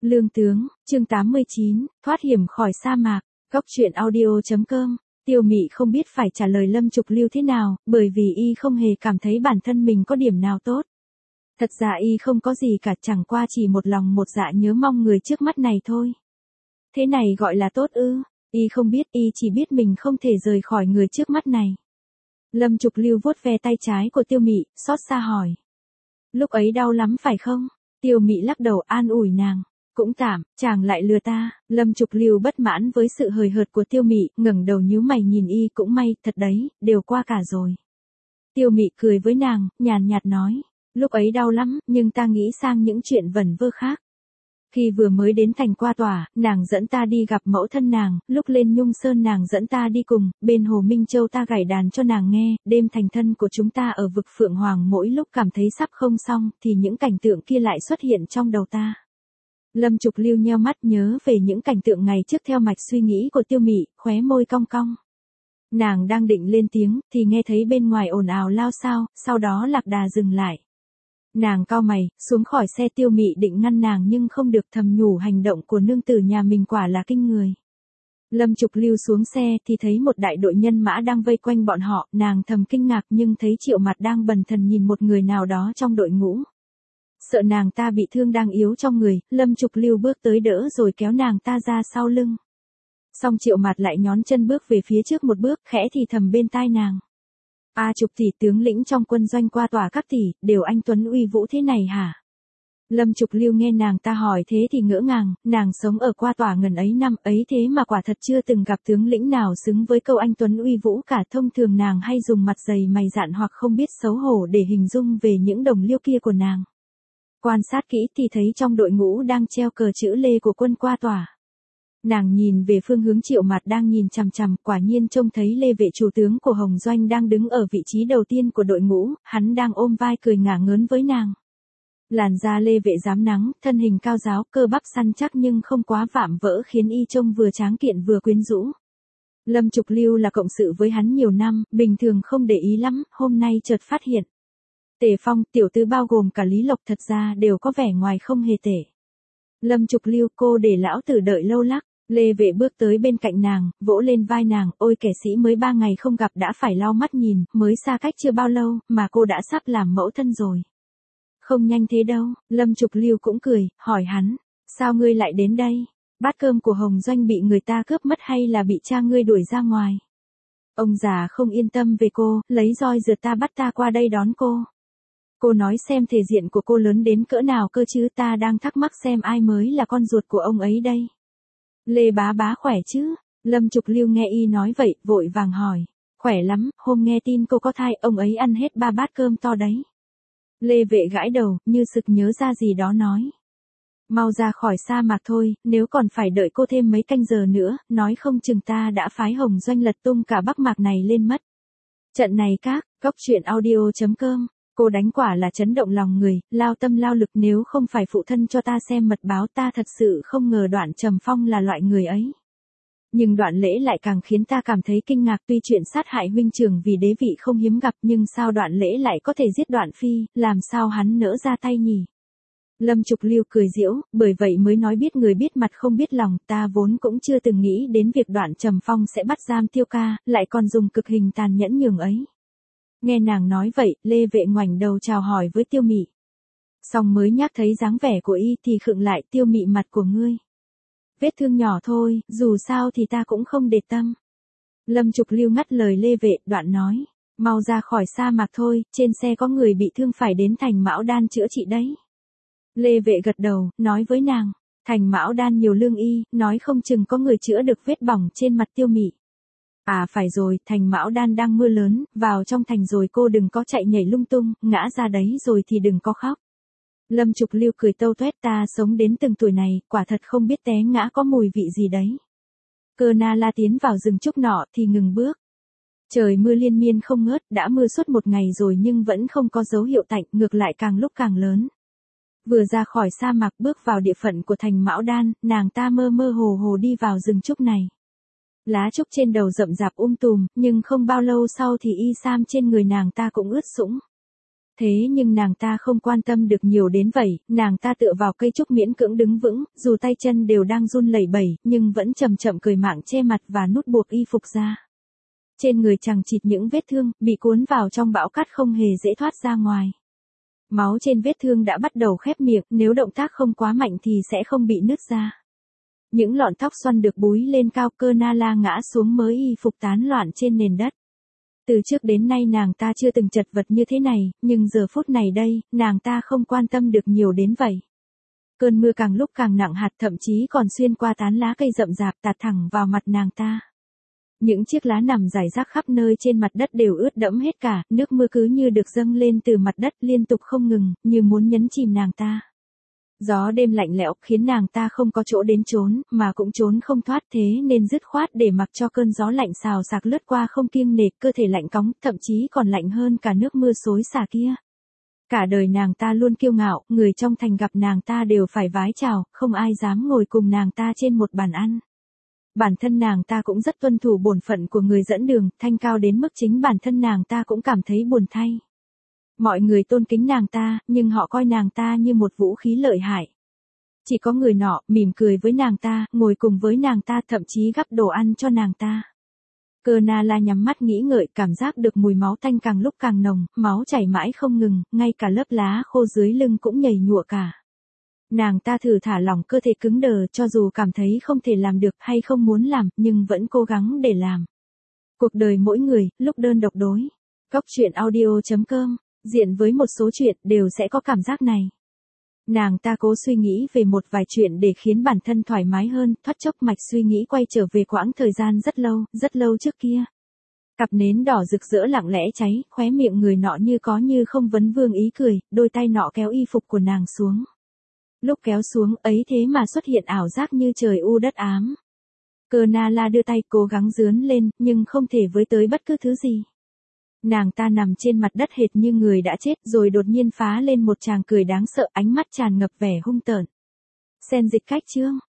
Lương tướng, chương 89, thoát hiểm khỏi sa mạc, góc truyện audio.com. Tiêu Mị không biết phải trả lời Lâm Trục Lưu thế nào, bởi vì y không hề cảm thấy bản thân mình có điểm nào tốt. Thật ra y không có gì cả, chẳng qua chỉ một lòng một dạ nhớ mong người trước mắt này thôi. Thế này gọi là tốt ư? Y không biết, y chỉ biết mình không thể rời khỏi người trước mắt này. Lâm Trục Lưu vuốt ve tay trái của Tiêu Mị, xót xa hỏi. Lúc ấy đau lắm phải không? Tiêu Mị lắc đầu an ủi nàng. Cũng tạm, chàng lại lừa ta. Lâm Trục Lưu bất mãn với sự hời hợt của Tiêu Mị, ngẩng đầu nhíu mày nhìn y, cũng may, thật đấy, đều qua cả rồi. Tiêu Mị cười với nàng, nhàn nhạt nói, lúc ấy đau lắm, nhưng ta nghĩ sang những chuyện vẩn vơ khác. Khi vừa mới đến thành Qua Tỏa, nàng dẫn ta đi gặp mẫu thân nàng, lúc lên Nhung Sơn nàng dẫn ta đi cùng, bên Hồ Minh Châu ta gảy đàn cho nàng nghe, đêm thành thân của chúng ta ở vực Phượng Hoàng mỗi lúc cảm thấy sắp không xong, thì những cảnh tượng kia lại xuất hiện trong đầu ta. Lâm Trục Lưu nheo mắt nhớ về những cảnh tượng ngày trước theo mạch suy nghĩ của Tiêu Mị, khóe môi cong cong. Nàng đang định lên tiếng, thì nghe thấy bên ngoài ồn ào lao xao, sau đó lạc đà dừng lại. Nàng cau mày, xuống khỏi xe. Tiêu Mị định ngăn nàng nhưng không được, thầm nhủ hành động của nương tử nhà mình quả là kinh người. Lâm Trục Lưu xuống xe thì thấy một đại đội nhân mã đang vây quanh bọn họ, nàng thầm kinh ngạc nhưng thấy Triệu Mặt đang bần thần nhìn một người nào đó trong đội ngũ. Sợ nàng ta bị thương đang yếu trong người, Lâm Trục Lưu bước tới đỡ rồi kéo nàng ta ra sau lưng. Xong Triệu Mặt lại nhón chân bước về phía trước một bước, khẽ thì thầm bên tai nàng. A Trục tỷ, tướng lĩnh trong quân doanh Qua Tỏa các tỷ, đều anh tuấn uy vũ thế này hả? Lâm Trục Lưu nghe nàng ta hỏi thế thì ngỡ ngàng, nàng sống ở Qua Tỏa ngần ấy năm ấy thế mà quả thật chưa từng gặp tướng lĩnh nào xứng với câu anh tuấn uy vũ cả. Thông thường nàng hay dùng mặt dày mày dạn hoặc không biết xấu hổ để hình dung về những đồng liêu kia của nàng. Quan sát kỹ thì thấy trong đội ngũ đang treo cờ chữ Lê của quân Qua Tỏa. Nàng nhìn về phương hướng Triệu Mặt đang nhìn chằm chằm, quả nhiên trông thấy Lê Vệ chủ tướng của Hồng Doanh đang đứng ở vị trí đầu tiên của đội ngũ, hắn đang ôm vai cười ngả ngớn với nàng. Làn da Lê Vệ rám nắng, thân hình cao ráo, cơ bắp săn chắc nhưng không quá vạm vỡ khiến y trông vừa tráng kiện vừa quyến rũ. Lâm Trục Lưu là cộng sự với hắn nhiều năm, bình thường không để ý lắm, hôm nay chợt phát hiện. Tề Phong, tiểu tư bao gồm cả Lý Lộc thật ra đều có vẻ ngoài không hề tệ. Lâm Trục Lưu, cô để lão tử đợi lâu lắc. Lê Vệ bước tới bên cạnh nàng, vỗ lên vai nàng, ôi kẻ sĩ mới 3 ngày không gặp đã phải lau mắt nhìn, mới xa cách chưa bao lâu, mà cô đã sắp làm mẫu thân rồi. Không nhanh thế đâu. Lâm Trục Lưu cũng cười, hỏi hắn, sao ngươi lại đến đây? Bát cơm của Hồng Doanh bị người ta cướp mất hay là bị cha ngươi đuổi ra ngoài? Ông già không yên tâm về cô, lấy roi rượt ta bắt ta qua đây đón cô. Cô nói xem thể diện của cô lớn đến cỡ nào cơ chứ, ta đang thắc mắc xem ai mới là con ruột của ông ấy đây. Lê bá bá khỏe chứ? Lâm Trục Lưu nghe y nói vậy, vội vàng hỏi. Khỏe lắm, hôm nghe tin cô có thai, ông ấy ăn hết 3 bát cơm to đấy. Lê Vệ gãi đầu, như sực nhớ ra gì đó nói. Mau ra khỏi sa mạc thôi, nếu còn phải đợi cô thêm mấy canh giờ nữa, nói không chừng ta đã phái Hồng Doanh lật tung cả Bắc Mạc này lên mất. Trận này các, góc truyện audio.com. Cô đánh quả là chấn động lòng người, lao tâm lao lực, nếu không phải phụ thân cho ta xem mật báo ta thật sự không ngờ Đoạn Trầm Phong là loại người ấy. Nhưng Đoạn Lễ lại càng khiến ta cảm thấy kinh ngạc, tuy chuyện sát hại huynh trưởng vì đế vị không hiếm gặp nhưng sao Đoạn Lễ lại có thể giết Đoạn Phi, làm sao hắn nỡ ra tay nhỉ? Lâm Trục Lưu cười giễu, bởi vậy mới nói biết người biết mặt không biết lòng, ta vốn cũng chưa từng nghĩ đến việc Đoạn Trầm Phong sẽ bắt giam Tiêu ca, lại còn dùng cực hình tàn nhẫn nhường ấy. Nghe nàng nói vậy, Lê Vệ ngoảnh đầu chào hỏi với Tiêu Mị. Xong mới nhắc thấy dáng vẻ của y thì khựng lại. Tiêu Mị, mặt của ngươi. Vết thương nhỏ thôi, dù sao thì ta cũng không để tâm. Lâm Trục Lưu ngắt lời Lê Vệ, đoạn nói. Mau ra khỏi sa mạc thôi, trên xe có người bị thương phải đến thành Mão Đan chữa trị đấy. Lê Vệ gật đầu, nói với nàng. Thành Mão Đan nhiều lương y, nói không chừng có người chữa được vết bỏng trên mặt Tiêu Mị. À phải rồi, thành Mão Đan đang mưa lớn, vào trong thành rồi cô đừng có chạy nhảy lung tung, ngã ra đấy rồi thì đừng có khóc. Lâm Trục Lưu cười tâu tuét, ta sống đến từng tuổi này, quả thật không biết té ngã có mùi vị gì đấy. Cơ Na La tiến vào rừng trúc nọ thì ngừng bước. Trời mưa liên miên không ngớt, đã mưa suốt một ngày rồi nhưng vẫn không có dấu hiệu tạnh, ngược lại càng lúc càng lớn. Vừa ra khỏi sa mạc bước vào địa phận của thành Mão Đan, nàng ta mơ mơ hồ hồ đi vào rừng trúc này. Lá trúc trên đầu rậm rạp tùm, nhưng không bao lâu sau thì y sam trên người nàng ta cũng ướt sũng. Thế nhưng nàng ta không quan tâm được nhiều đến vậy, nàng ta tựa vào cây trúc miễn cưỡng đứng vững, dù tay chân đều đang run lẩy bẩy, nhưng vẫn chậm chậm cởi mạng che mặt và nút buộc y phục ra. Trên người chằng chịt những vết thương, bị cuốn vào trong bão cát không hề dễ thoát ra ngoài. Máu trên vết thương đã bắt đầu khép miệng, nếu động tác không quá mạnh thì sẽ không bị nứt ra. Những lọn tóc xoăn được búi lên cao, cơ Nala ngã xuống mới y phục tán loạn trên nền đất. Từ trước đến nay nàng ta chưa từng chật vật như thế này, nhưng giờ phút này đây, nàng ta không quan tâm được nhiều đến vậy. Cơn mưa càng lúc càng nặng hạt, thậm chí còn xuyên qua tán lá cây rậm rạp tạt thẳng vào mặt nàng ta. Những chiếc lá nằm rải rác khắp nơi trên mặt đất đều ướt đẫm hết cả, nước mưa cứ như được dâng lên từ mặt đất liên tục không ngừng, như muốn nhấn chìm nàng ta. Gió đêm lạnh lẽo khiến nàng ta không có chỗ đến trốn, mà cũng trốn không thoát, thế nên dứt khoát để mặc cho cơn gió lạnh xào xạc lướt qua không kiêng nể, cơ thể lạnh cóng, thậm chí còn lạnh hơn cả nước mưa xối xả kia. Cả đời nàng ta luôn kiêu ngạo, người trong thành gặp nàng ta đều phải vái chào, không ai dám ngồi cùng nàng ta trên một bàn ăn. Bản thân nàng ta cũng rất tuân thủ bổn phận của người dẫn đường, thanh cao đến mức chính bản thân nàng ta cũng cảm thấy buồn thay. Mọi người tôn kính nàng ta, nhưng họ coi nàng ta như một vũ khí lợi hại. Chỉ có người nọ, mỉm cười với nàng ta, ngồi cùng với nàng ta, thậm chí gắp đồ ăn cho nàng ta. Cơ Nala nhắm mắt nghĩ ngợi, cảm giác được mùi máu tanh càng lúc càng nồng, máu chảy mãi không ngừng, ngay cả lớp lá khô dưới lưng cũng nhầy nhụa cả. Nàng ta thử thả lỏng cơ thể cứng đờ, cho dù cảm thấy không thể làm được hay không muốn làm, nhưng vẫn cố gắng để làm. Cuộc đời mỗi người, lúc đơn độc đối. Góc truyện audio.com, diện với một số chuyện đều sẽ có cảm giác này. Nàng ta cố suy nghĩ về một vài chuyện để khiến bản thân thoải mái hơn, thoát chốc mạch suy nghĩ quay trở về quãng thời gian rất lâu trước kia. Cặp nến đỏ rực rỡ lặng lẽ cháy, khóe miệng người nọ như có như không vấn vương ý cười, đôi tay nọ kéo y phục của nàng xuống. Lúc kéo xuống ấy thế mà xuất hiện ảo giác như trời u đất ám. Cơ Nala đưa tay cố gắng dướn lên, nhưng không thể với tới bất cứ thứ gì. Nàng ta nằm trên mặt đất hệt như người đã chết, rồi đột nhiên phá lên một tràng cười đáng sợ, ánh mắt tràn ngập vẻ hung tợn. Sen dịch cách chương.